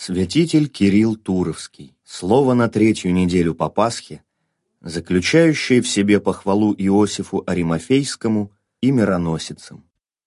Святитель Кирилл Туровский. Слово на третью неделю по Пасхе, заключающее в себе похвалу Иосифу Аримафейскому и мироносицам.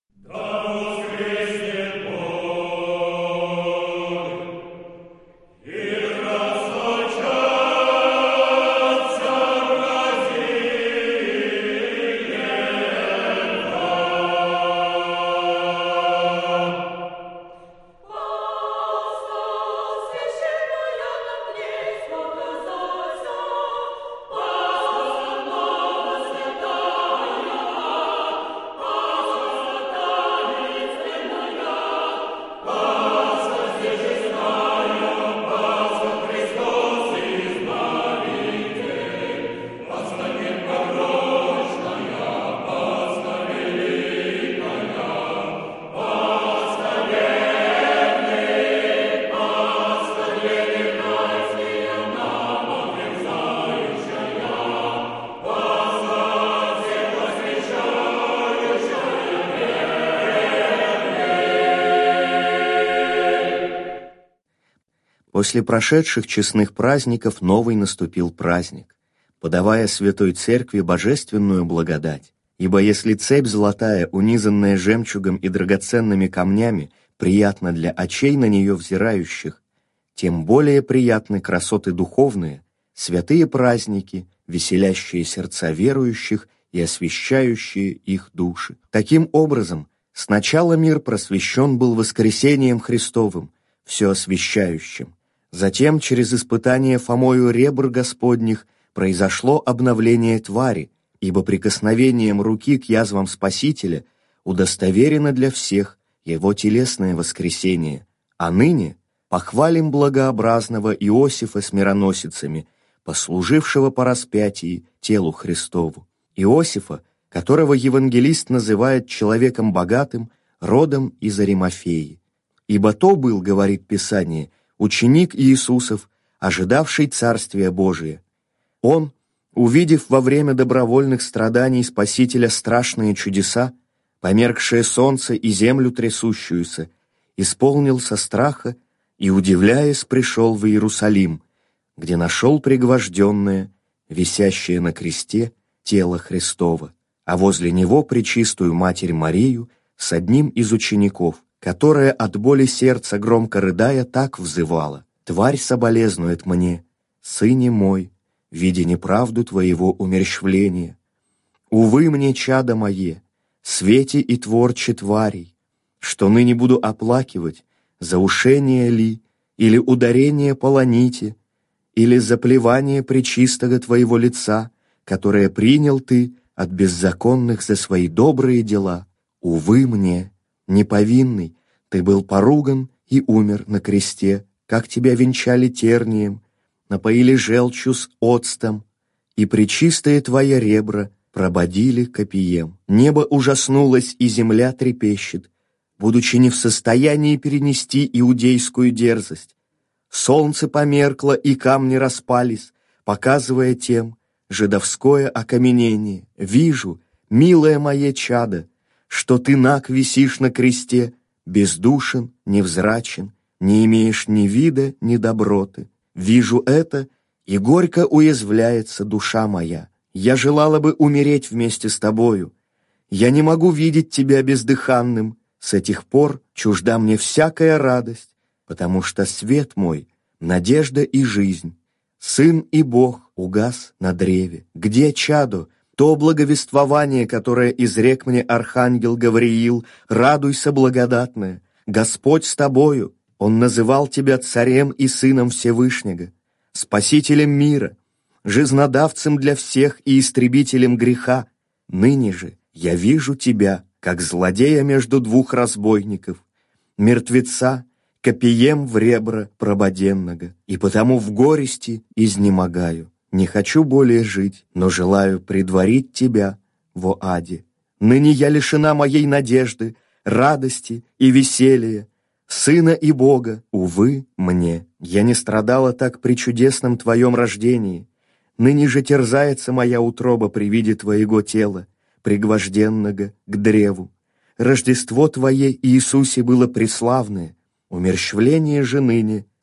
После прошедших честных праздников новый наступил праздник, подавая Святой Церкви божественную благодать. Ибо если цепь золотая, унизанная жемчугом и драгоценными камнями, приятна для очей на нее взирающих, тем более приятны красоты духовные, святые праздники, веселящие сердца верующих и освящающие их души. Таким образом, сначала мир просвещен был воскресением Христовым, все освящающим. Затем, через испытание Фомою ребр Господних, произошло обновление твари, ибо прикосновением руки к язвам Спасителя удостоверено для всех его телесное воскресение. А ныне похвалим благообразного Иосифа с мироносицами, послужившего по распятии телу Христову. Иосифа, которого евангелист называет человеком богатым, родом из Аримафеи. Ибо то был, говорит Писание, ученик Иисусов, ожидавший Царствия Божия. Он, увидев во время добровольных страданий Спасителя страшные чудеса, померкшее солнце и землю трясущуюся, исполнился страха и, удивляясь, пришел в Иерусалим, где нашел пригвожденное, висящее на кресте, тело Христово, а возле него пречистую Матерь Марию с одним из учеников, которая от боли сердца, громко рыдая, так взывала: «Тварь соболезнует мне, сыне мой, видя неправду твоего умерщвления. Увы мне, чадо мое, свете и творче тварей, что ныне буду оплакивать, заушение ли, или ударение полоните, или заплевание пречистого твоего лица, которое принял ты от беззаконных за свои добрые дела. Увы мне, неповинный, ты был поруган и умер на кресте, как тебя венчали тернием, напоили желчью с оцтом, и пречистые твои ребра прободили копием. Небо ужаснулось, и земля трепещет, будучи не в состоянии перенести иудейскую дерзость. Солнце померкло, и камни распались, показывая тем жидовское окаменение. Вижу, милое мое чадо, что ты наг висишь на кресте, бездушен, невзрачен, не имеешь ни вида, ни доброты. Вижу это, и горько уязвляется душа моя. Я желала бы умереть вместе с тобою. Я не могу видеть тебя бездыханным. С этих пор чужда мне всякая радость, потому что свет мой, надежда и жизнь, Сын и Бог угас на древе. Где, чадо, то благовествование, которое изрек мне архангел Гавриил? Радуйся, благодатная, Господь с тобою. Он называл тебя царем и сыном Всевышнего, спасителем мира, жизнодавцем для всех и истребителем греха. Ныне же я вижу тебя, как злодея между двух разбойников, мертвеца, копием в ребра прободенного, и потому в горести изнемогаю. Не хочу более жить, но желаю предварить тебя во аде. Ныне я лишена моей надежды, радости и веселья, Сына и Бога, увы мне. Я не страдала так при чудесном Твоем рождении. Ныне же терзается моя утроба при виде Твоего тела, пригвожденного к древу. Рождество Твое, Иисусе, было преславное, умерщвление же ныне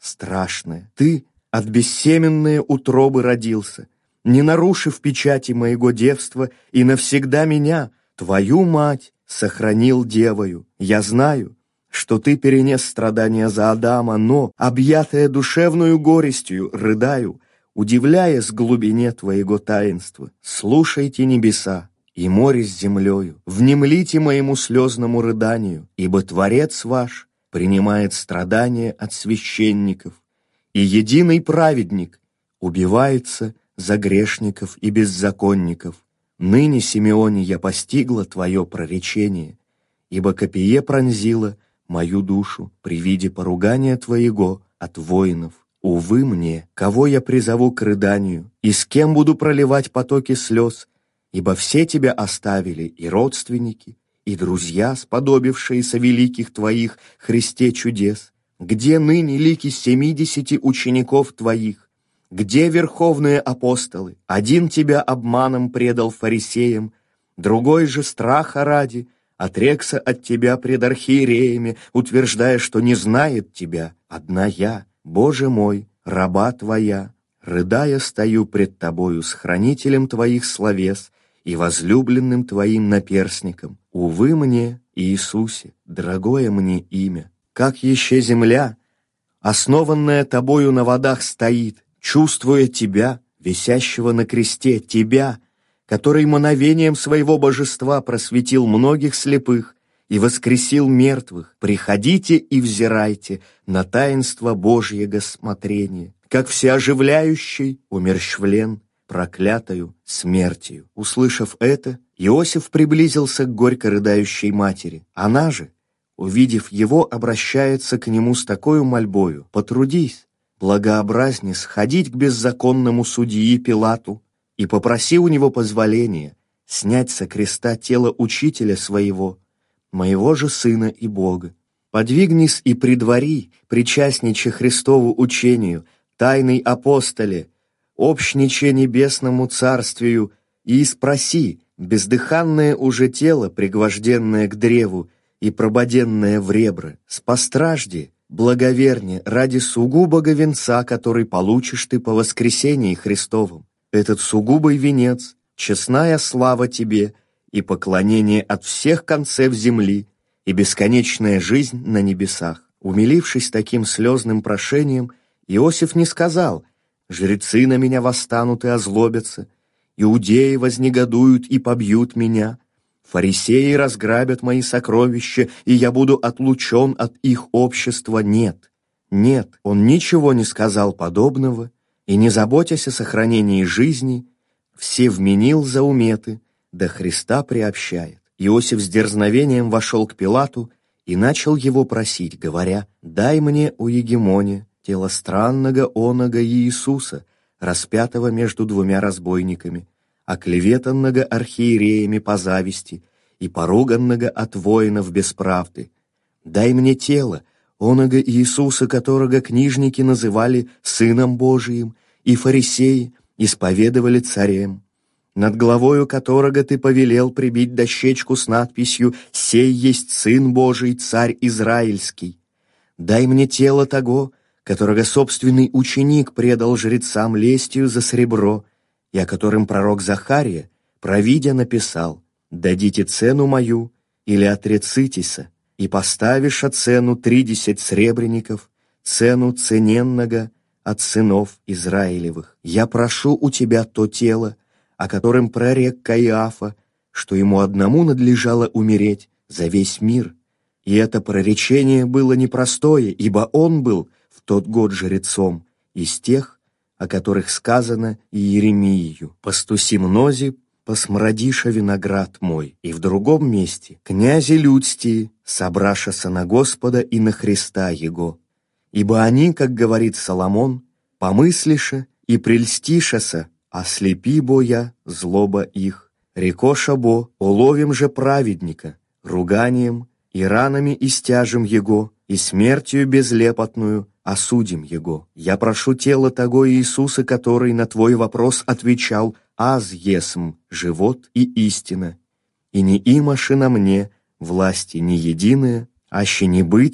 страшное. Ты от бессеменной утробы родился, не нарушив печати моего девства, и навсегда меня, твою мать, сохранил девою. Я знаю, что ты перенес страдания за Адама, но, объятая душевную горестью, рыдаю, удивляясь глубине твоего таинства. Слушайте небеса и море с землею, внемлите моему слезному рыданию, ибо Творец ваш принимает страдания от священников, и единый праведник убивается за грешников и беззаконников. Ныне, Симеоне, я постигла твое проречение, ибо копье пронзило мою душу при виде поругания твоего от воинов. Увы мне, кого я призову к рыданию, и с кем буду проливать потоки слез, ибо все тебя оставили, и родственники, и друзья, сподобившиеся великих твоих, Христе чудес. Где ныне лики 70 учеников твоих? Где верховные апостолы? Один тебя обманом предал фарисеям, другой же страха ради отрекся от тебя пред архиереями, утверждая, что не знает тебя. Одна я, Боже мой, раба твоя, рыдая стою пред тобою с хранителем твоих словес и возлюбленным твоим наперсником. Увы мне, Иисусе, дорогое мне имя, как еще земля, основанная тобою на водах, стоит, чувствуя тебя, висящего на кресте, тебя, который мановением своего божества просветил многих слепых и воскресил мертвых. Приходите и взирайте на таинство Божьего смотрения, как всеоживляющий умерщвлен проклятою смертью. Услышав это, Иосиф приблизился к горько рыдающей матери. Она же, увидев его, обращается к нему с такою мольбою: «Потрудись, благообразнее, сходить к беззаконному судьи Пилату и попроси у него позволения снять со креста тело учителя своего, моего же сына и Бога. Подвигнись и предвари, причастниче Христову учению, тайный апостоле, общниче небесному царствию, и спроси, бездыханное уже тело, пригвожденное к древу и прободенное в ребра, спостражди, благоверне, ради сугубого венца, который получишь ты по воскресении Христовом. Этот сугубый венец, честная слава тебе и поклонение от всех концев земли и бесконечная жизнь на небесах». Умилившись таким слезным прошением, Иосиф не сказал: «Жрецы на меня восстанут и озлобятся, иудеи вознегодуют и побьют меня, фарисеи разграбят мои сокровища, и я буду отлучен от их общества». Нет, нет, он ничего не сказал подобного, и, не заботясь о сохранении жизни, все вменил за уметы, до Христа приобщает. Иосиф с дерзновением вошел к Пилату и начал его просить, говоря: «Дай мне, о егемоне, тело странного оного Иисуса, распятого между двумя разбойниками, оклеветанного архиереями по зависти и поруганного от воинов без правды. Дай мне тело оного Иисуса, которого книжники называли Сыном Божиим, и фарисеи исповедовали царем, над главою которого ты повелел прибить дощечку с надписью: «Сей есть Сын Божий, Царь Израильский». Дай мне тело того, которого собственный ученик предал жрецам лестью за сребро, и о котором пророк Захария, провидя, написал: «Дадите цену мою, или отрецитеся, и поставишь цену 30 сребреников, цену цененного от сынов Израилевых. Я прошу у тебя то тело, о котором прорек Каиафа, что ему одному надлежало умереть за весь мир». И это проречение было непростое, ибо он был в тот год жрецом из тех, о которых сказано Иеремиию: «Пастуси мнози, посмрадиша виноград мой». И в другом месте: «Князи людстии, собрашася на Господа и на Христа Его. Ибо они, как говорит Соломон, помыслиша и прельстишася, ослепи бо я злоба их. Рекоша бо, уловим же праведника, руганием и ранами и стяжем его, и смертью безлепотную осудим его. Я прошу тело того Иисуса, который на твой вопрос отвечал: «Аз есмь, живот и истина, и не имаши на мне власти не единая, аще не быти,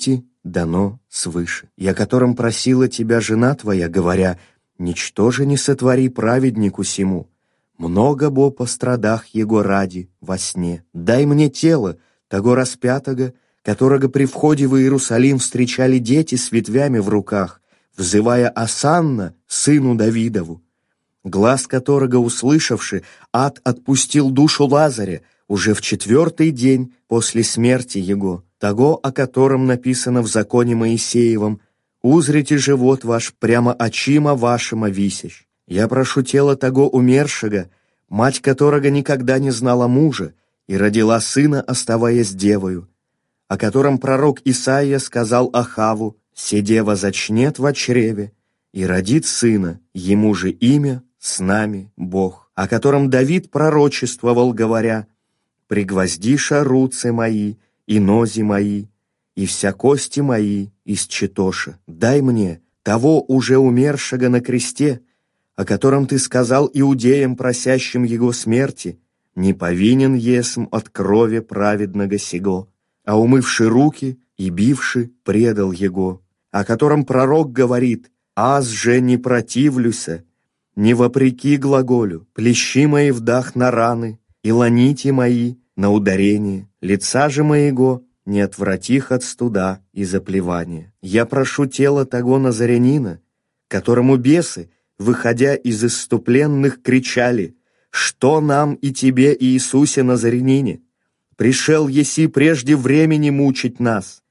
дано свыше, и о котором просила тебя жена твоя, говоря: «Ничто же не сотвори праведнику сему, много бо пострадах его ради во сне. Дай мне тело того распятого, которого при входе в Иерусалим встречали дети с ветвями в руках, взывая Осанна, сыну Давидову, глаз которого, услышавши, ад отпустил душу Лазаря уже в 4-й день после смерти его, того, о котором написано в законе Моисеевом: узрите живот ваш прямо очима вашима висящ. Я прошу тело того умершего, мать которого никогда не знала мужа и родила сына, оставаясь девою, о котором пророк Исаия сказал Ахаву: «Се дева зачнет во чреве и родит сына, ему же имя с нами Бог», о котором Давид пророчествовал, говоря: «Пригвоздиша руцы мои и нози мои, и вся кости мои из читоша. Дай мне того уже умершего на кресте, о котором ты сказал иудеям, просящим его смерти: не повинен есмь от крови праведного сего, а умывши руки и бивши предал его, о котором пророк говорит: аз же не противлюся, не вопреки глаголю, плещи мои вдах на раны, и ланите мои на ударение, лица же моего не отвратих от студа и заплевания. Я прошу тело того назарянина, которому бесы, выходя из исступленных, кричали: «Что нам и тебе, Иисусе Назарянине? Пришел еси прежде времени мучить нас.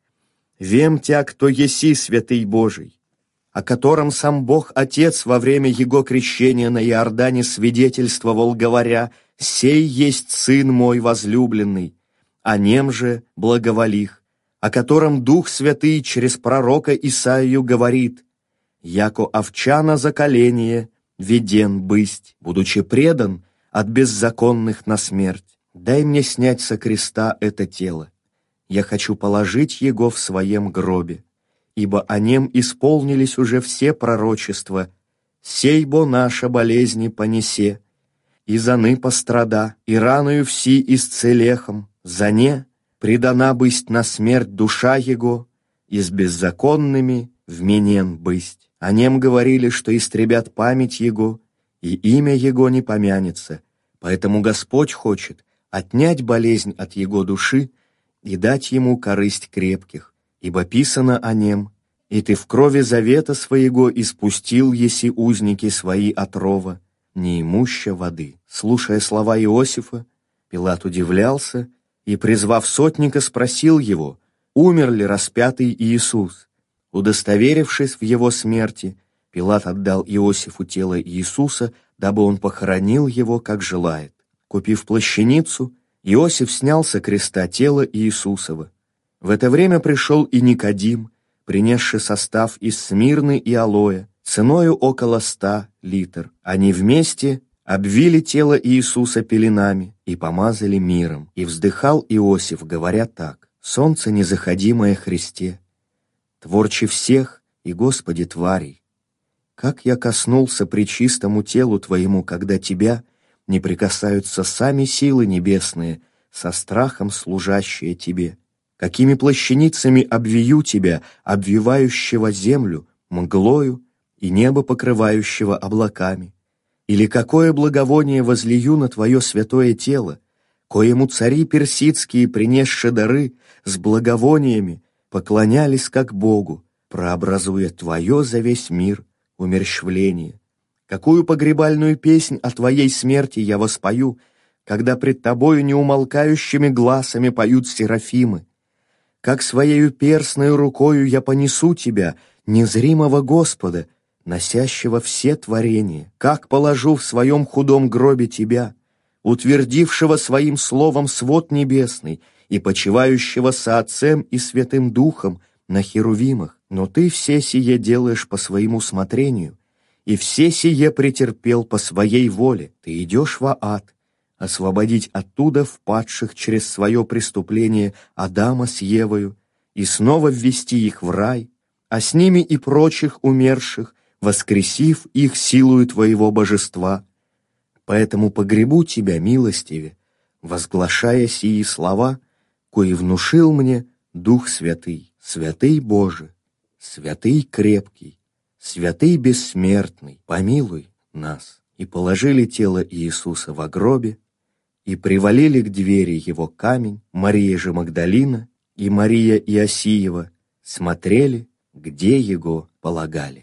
Вем тя, кто еси, святый Божий», о котором сам Бог Отец во время его крещения на Иордане свидетельствовал, говоря: «Сей есть Сын мой возлюбленный», о нем же благоволих, о котором Дух Святый через пророка Исаию говорит: «Яко овча на заколение веден бысть, будучи предан от беззаконных на смерть. Дай мне снять со креста это тело. Я хочу положить его в своем гробе, ибо о нем исполнились уже все пророчества. Сей бо наша болезни понесе, и заны пострада, и раною вси исцелехом, за не предана бысть на смерть душа его, и с беззаконными вменен бысть». О нем говорили, что истребят память его, и имя его не помянется. Поэтому Господь хочет отнять болезнь от его души и дать ему корысть крепких, ибо писано о нем: «И ты в крови завета своего испустил еси узники свои отрова, неимуща воды». Слушая слова Иосифа, Пилат удивлялся и, призвав сотника, спросил его, умер ли распятый Иисус. Удостоверившись в его смерти, Пилат отдал Иосифу тело Иисуса, дабы он похоронил его, как желает. Купив плащаницу, Иосиф снял со креста тело Иисусова. В это время пришел и Никодим, принесший состав из смирны и алоэ, ценою около 100 литр. Они вместе обвили тело Иисуса пеленами и помазали миром. И вздыхал Иосиф, говоря так: «Солнце незаходимое Христе, Творче всех и Господи тварей, как я коснулся пречистому телу Твоему, когда Тебя не прикасаются сами силы небесные, со страхом служащие Тебе. Какими плащаницами обвию Тебя, обвивающего землю, мглою и небо покрывающего облаками? Или какое благовоние возлию на Твое святое тело, коему цари персидские, принесши дары с благовониями, поклонялись как Богу, прообразуя Твое за весь мир умерщвление? Какую погребальную песнь о Твоей смерти я воспою, когда пред Тобою неумолкающими гласами поют серафимы? Как своею перстною рукою я понесу Тебя, незримого Господа, носящего все творения? Как положу в своем худом гробе Тебя, утвердившего своим словом свод небесный и почивающего со Отцем и Святым Духом на херувимах? Но Ты все сие делаешь по своему усмотрению, и все сие претерпел по своей воле. Ты идешь во ад, освободить оттуда впадших через свое преступление Адама с Евою, и снова ввести их в рай, а с ними и прочих умерших, воскресив их силою Твоего божества. Поэтому погребу Тебя милостиве, возглашая сии слова, кои внушил мне Дух Святый. Святый Боже, святый крепкий, святый бессмертный, помилуй нас. И положили тело Иисуса во гробе, и привалили к двери его камень. Мария же Магдалина и Мария Иосиева смотрели, где его полагали.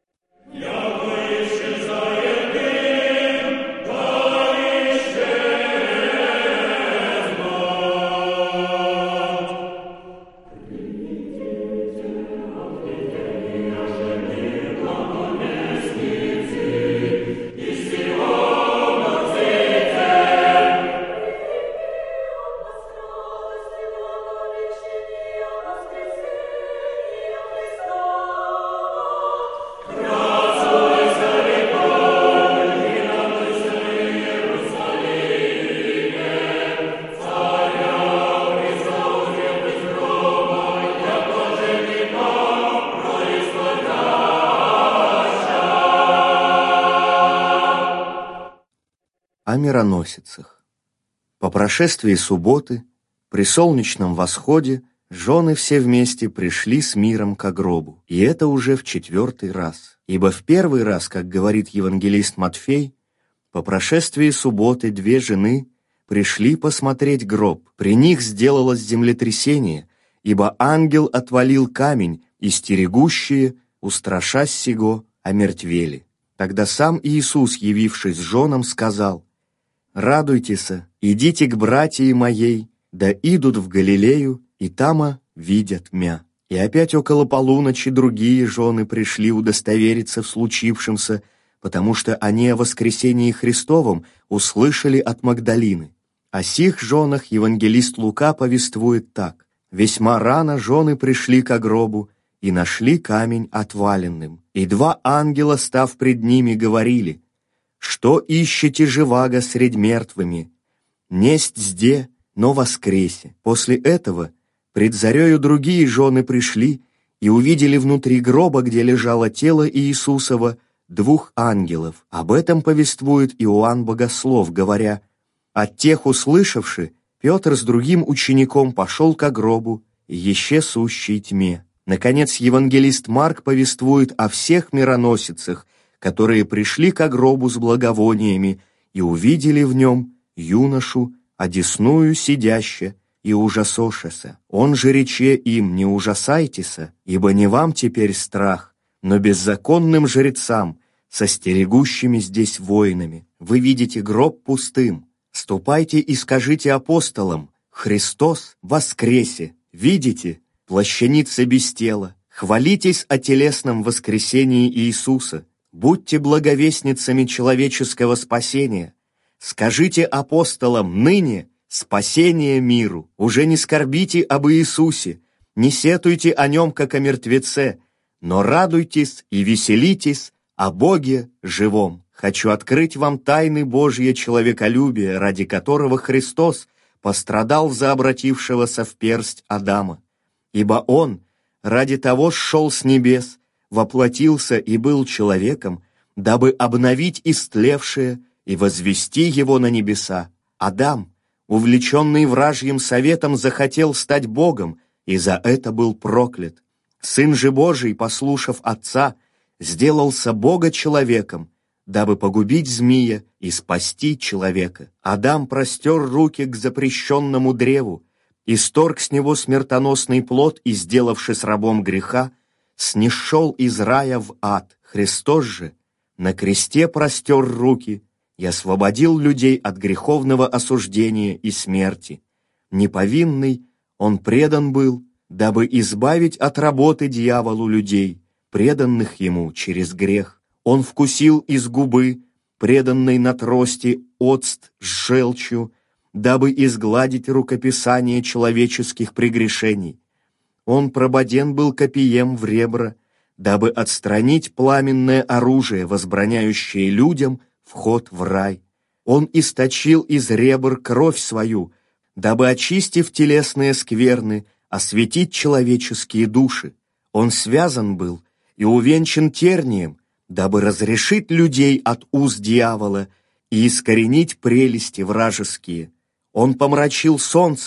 О мироносицах. По прошествии субботы, при солнечном восходе, жены все вместе пришли с миром ко гробу, и это уже в 4-й раз. Ибо в 1-й раз, как говорит евангелист Матфей, по прошествии субботы 2 жены пришли посмотреть гроб. При них сделалось землетрясение, ибо ангел отвалил камень, и стерегущие, устрашась сего, омертвели. Тогда сам Иисус, явившись женам, сказал: «Радуйтесь, идите к братьям моей, да идут в Галилею, и тама видят мя». И опять около полуночи другие жены пришли удостовериться в случившемся, потому что они о воскресении Христовом услышали от Магдалины. О сих женах евангелист Лука повествует так: «Весьма рано жены пришли ко гробу, и нашли камень отваленным. И 2 ангела, став пред ними, говорили: что ищете живаго средь мертвыми? Несть зде, но воскресе». После этого пред зарею другие жены пришли и увидели внутри гроба, где лежало тело Иисусова, 2 ангелов. Об этом повествует Иоанн Богослов, говоря: «От тех услышавши, Петр с другим учеником пошел ко гробу, еще сущей тьме». Наконец, евангелист Марк повествует о всех мироносицах, которые пришли ко гробу с благовониями и увидели в нем юношу, одесную сидяще, и ужасошеся. Он же рече им: не ужасайтеся, ибо не вам теперь страх, но беззаконным жрецам, со стерегущими здесь воинами. Вы видите гроб пустым. Ступайте и скажите апостолам: Христос воскресе. Видите? Плащаница без тела. Хвалитесь о телесном воскресении Иисуса. Будьте благовестницами человеческого спасения. Скажите апостолам ныне спасение миру. Уже не скорбите об Иисусе, не сетуйте о Нем, как о мертвеце, но радуйтесь и веселитесь о Боге живом. Хочу открыть вам тайны Божье человеколюбия, ради которого Христос пострадал за обратившегося в персть Адама. Ибо Он ради того сшел с небес, воплотился и был человеком, дабы обновить истлевшее и возвести его на небеса. Адам, увлеченный вражьим советом, захотел стать Богом, и за это был проклят. Сын же Божий, послушав Отца, сделался Бога-человеком, дабы погубить змея и спасти человека. Адам простер руки к запрещенному древу, исторг с него смертоносный плод и, сделавшись рабом греха, снишел из рая в ад. Христос же на кресте простер руки и освободил людей от греховного осуждения и смерти. Неповинный Он предан был, дабы избавить от работы дьяволу людей, преданных Ему через грех. Он вкусил из губы, преданной на трости, оцт с желчью, дабы изгладить рукописание человеческих прегрешений. Он прободен был копием в ребра, дабы отстранить пламенное оружие, возбраняющее людям вход в рай. Он источил из ребр кровь свою, дабы, очистив телесные скверны, осветить человеческие души. Он связан был и увенчан тернием, дабы разрешить людей от уз дьявола и искоренить прелести вражеские. Он помрачил солнце,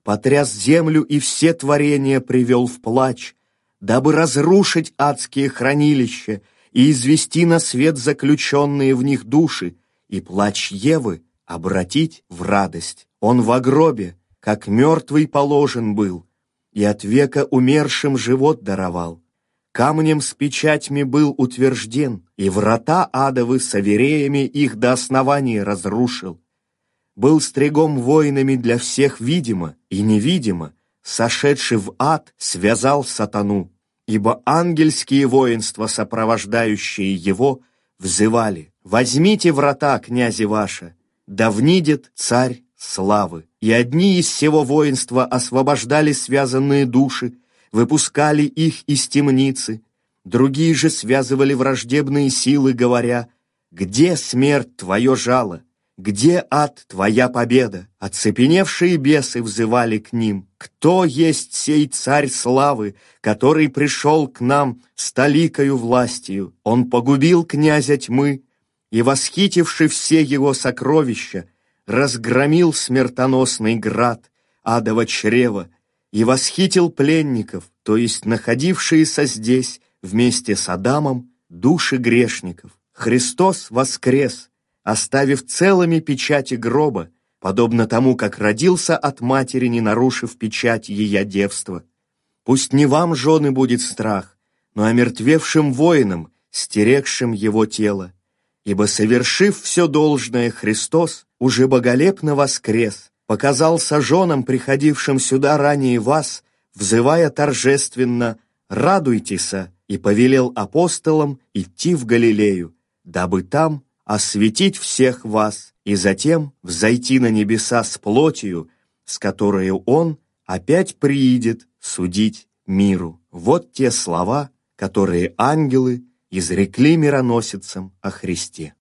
потряс землю и все творения привел в плач, дабы разрушить адские хранилища и извести на свет заключенные в них души, и плач Евы обратить в радость. Он во гробе, как мертвый положен был, и от века умершим живот даровал. Камнем с печатьми был утвержден, и врата адовы с авереями их до основания разрушил. Был стригом воинами для всех видимо и невидимо, сошедший в ад, связал сатану, ибо ангельские воинства, сопровождающие его, взывали: «Возьмите врата, князи ваши, да внидет царь славы». И одни из всего воинства освобождали связанные души, выпускали их из темницы, другие же связывали враждебные силы, говоря: «Где смерть твое жало? Где ад твоя победа?» Оцепеневшие бесы взывали к ним: «Кто есть сей царь славы, который пришел к нам с толикою властью? Он погубил князя тьмы и, восхитивши все его сокровища, разгромил смертоносный град адово чрева и восхитил пленников, то есть находившиеся здесь вместе с Адамом души грешников. Христос воскрес, оставив целыми печати гроба, подобно тому, как родился от матери, не нарушив печать ее девства. Пусть не вам, жены, будет страх, но омертвевшим воинам, стерегшим его тело. Ибо, совершив все должное, Христос уже боголепно воскрес, показался женам, приходившим сюда ранее вас, взывая торжественно: «Радуйтеся!» и повелел апостолам идти в Галилею, дабы там осветить всех вас и затем взойти на небеса с плотью, с которой Он опять приидет судить миру». Вот те слова, которые ангелы изрекли мироносицам о Христе.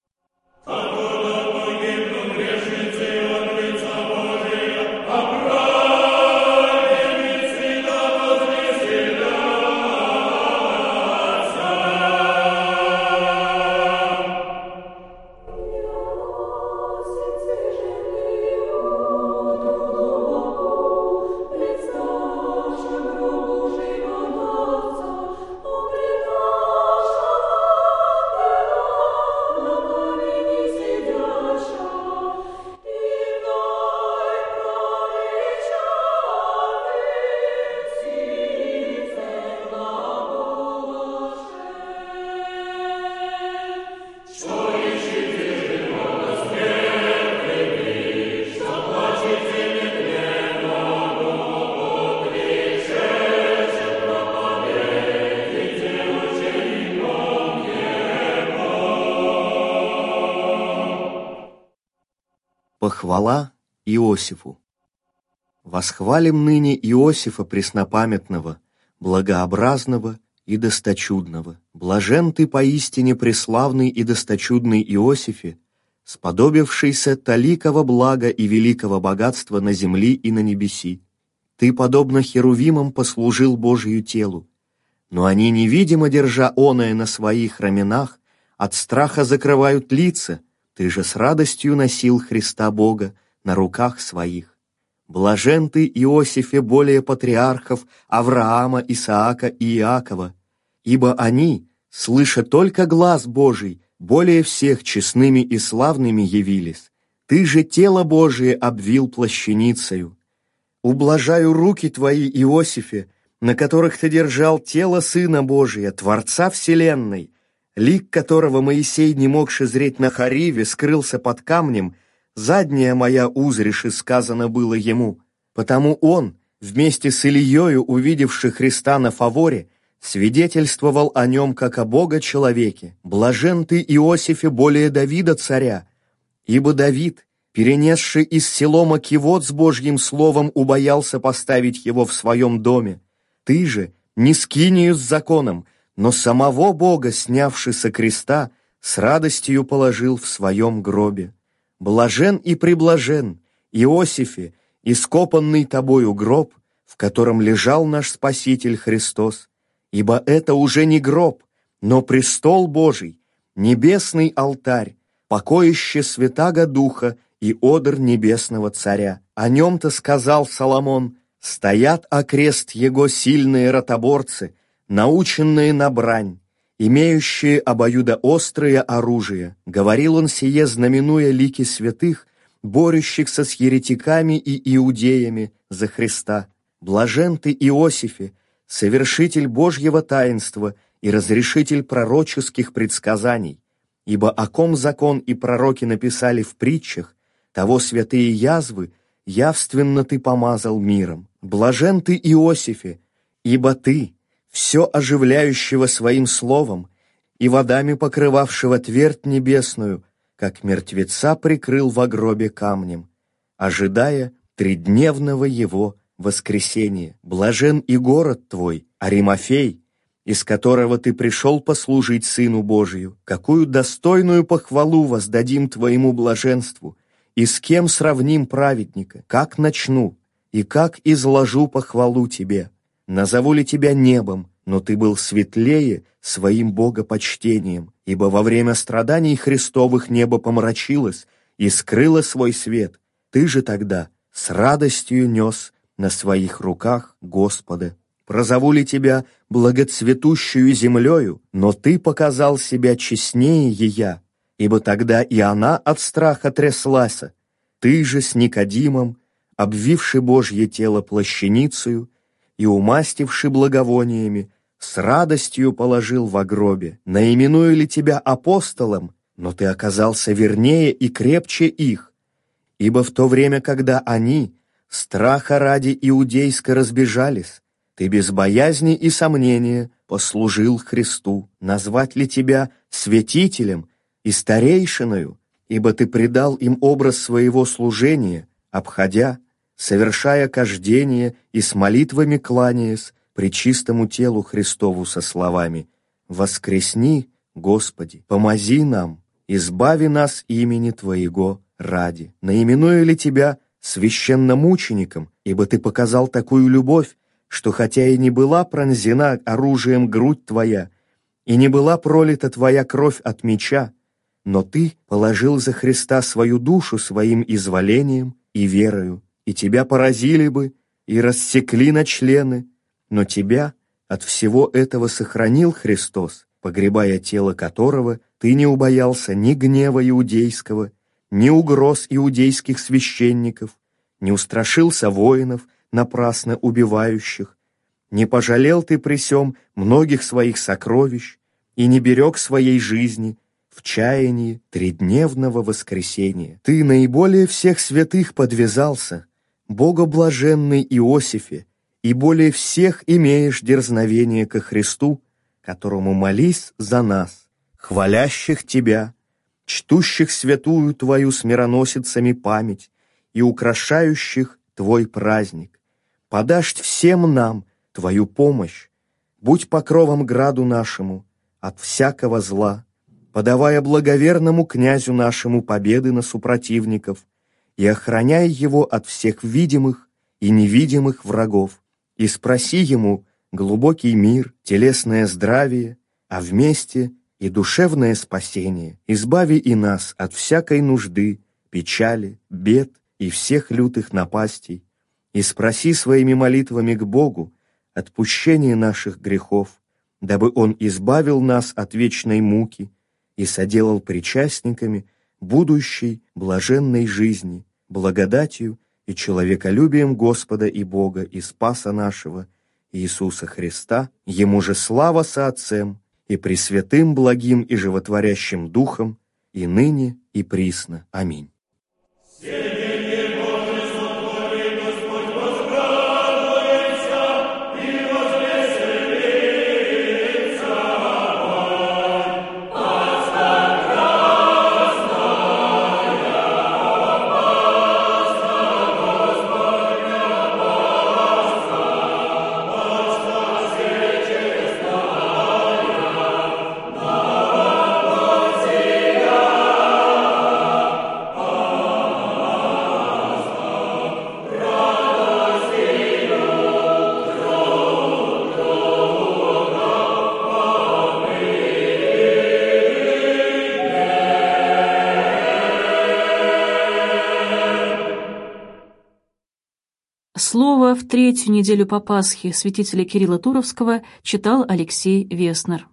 Похвала Иосифу. Восхвалим ныне Иосифа преснопамятного, благообразного и досточудного. Блажен ты поистине преславный и досточудный Иосифе, сподобившийся таликого блага и великого богатства на земли и на небеси. Ты, подобно херувимам, послужил Божию телу, но они, невидимо держа оное на своих раменах, от страха закрывают лица. Ты же с радостью носил Христа Бога на руках своих. Блажен ты, Иосифе, более патриархов Авраама, Исаака и Иакова, ибо они, слыша только глас Божий, более всех честными и славными явились. Ты же тело Божие обвил плащаницею. Ублажаю руки твои, Иосифе, на которых ты держал тело Сына Божия, Творца Вселенной, лик которого Моисей, не могши зреть на Хариве, скрылся под камнем, задняя моя узришь, и сказано было ему. Потому он, вместе с Илиёю, увидевши Христа на фаворе, свидетельствовал о нем, как о Бога-человеке. Блажен ты, Иосифе, более Давида царя, ибо Давид, перенесший из Силома кивот с Божьим словом, убоялся поставить его в своем доме. Ты же, не скинию с законом, но самого Бога, снявши со креста, с радостью положил в своем гробе. Блажен и преблажен, Иосифе, ископанный тобою гроб, в котором лежал наш Спаситель Христос, ибо это уже не гроб, но престол Божий, небесный алтарь, покоище Святаго Духа и одр небесного царя. О нем-то сказал Соломон: «Стоят окрест его сильные ротоборцы, наученные на брань, имеющие обоюдоострые оружия». Говорил он сие, знаменуя лики святых, борющихся с еретиками и иудеями за Христа. Блажен ты, Иосифе, совершитель Божьего таинства и разрешитель пророческих предсказаний, ибо о ком закон и пророки написали в притчах, того святые язвы явственно ты помазал миром. Блажен ты, Иосифе, ибо ты, все оживляющего своим словом и водами покрывавшего твердь небесную, как мертвеца прикрыл во гробе камнем, ожидая тридневного его воскресения. Блажен и город твой, Аримафей, из которого ты пришел послужить Сыну Божию. Какую достойную похвалу воздадим твоему блаженству, и с кем сравним праведника? Как начну, и как изложу похвалу тебе? Назову ли тебя небом, но ты был светлее своим богопочтением, ибо во время страданий Христовых небо помрачилось и скрыло свой свет. Ты же тогда с радостью нес на своих руках Господа. Прозову ли тебя благоцветущую землею, но ты показал себя честнее ея, ибо тогда и она от страха тряслась. Ты же с Никодимом, обвивши Божье тело плащаницею и умастивши благовониями, с радостью положил во гробе. Наименую ли тебя апостолом, но ты оказался вернее и крепче их, ибо в то время, когда они, страха ради иудейско разбежались, ты без боязни и сомнения послужил Христу. Назвать ли тебя святителем и старейшиною, ибо ты придал им образ своего служения, обходя, совершая кождение и с молитвами кланяясь пречистому телу Христову со словами: «Воскресни, Господи, помози нам, избави нас имени Твоего ради». Наименую ли тебя священномучеником, ибо ты показал такую любовь, что хотя и не была пронзена оружием грудь твоя, и не была пролита твоя кровь от меча, но ты положил за Христа свою душу своим изволением и верою, и тебя поразили бы и рассекли на члены, но тебя от всего этого сохранил Христос, погребая тело которого ты не убоялся ни гнева иудейского, ни угроз иудейских священников, не устрашился воинов, напрасно убивающих, не пожалел ты при сем многих своих сокровищ и не берег своей жизни в чаянии тридневного воскресения. Ты наиболее всех святых подвязался, богоблаженный Иосифе, и более всех имеешь дерзновение ко Христу, которому молись за нас, хвалящих Тебя, чтущих святую Твою с мироносицами память и украшающих Твой праздник. Подашь всем нам Твою помощь, будь покровом граду нашему от всякого зла, подавая благоверному князю нашему победы на супротивников и охраняй его от всех видимых и невидимых врагов, и спроси ему глубокий мир, телесное здравие, а вместе и душевное спасение. Избави и нас от всякой нужды, печали, бед и всех лютых напастей, и спроси своими молитвами к Богу отпущение наших грехов, дабы Он избавил нас от вечной муки и соделал причастниками будущей блаженной жизни, благодатью и человеколюбием Господа и Бога и Спаса нашего, Иисуса Христа, Ему же слава со Отцем и Пресвятым благим и животворящим Духом, и ныне, и присно. Аминь. Слово в третью неделю по Пасхе святителя Кирилла Туровского читал Алексей Веснер.